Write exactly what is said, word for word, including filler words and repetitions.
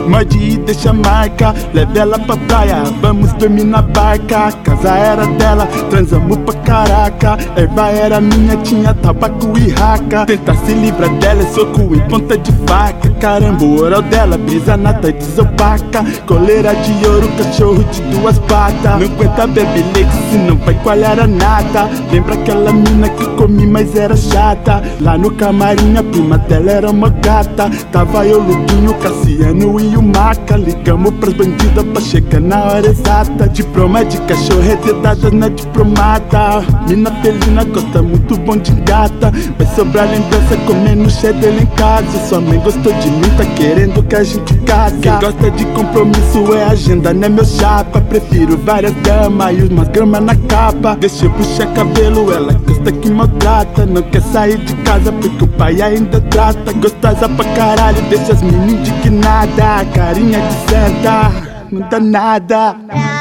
Morde e deixa marca, leve ela pra praia, vamos dormir na barca. A casa era dela, transamos pra caraca. Erva era minha, tinha tabaco e raca. Tentar se livrar dela é soco em ponta de faca. Caramba, o oral dela, brisa nata e desopaca. Coleira de ouro, cachorro de duas patas. Não aguenta beber leite, senão vai coalhar a nata. Lembra aquela mina que comi, mas era chata. Lá no camarim a prima dela era uma gata. Tava eu, Luquinho, Cassiano e o Maca. Ligamos pras bandidas pra chegar na hora exata. Diploma de cachorro é dedada na diplomata. Mina felina gosta muito bom de gata. Vai sobrar lembrança comendo cheddar em casa. Sua mãe gostou de mim, tá querendo que a gente casa. Quem gosta de compromisso é agenda, né meu chapa. Prefiro várias damas e umas gramas na capa. Deixa eu puxar cabelo, ela gosta que maltrata. Não quer sair de casa porque o pai ainda trata. Gostosa pra caralho, deixa as meninas indignadas. Carinha de santa, não dá nada.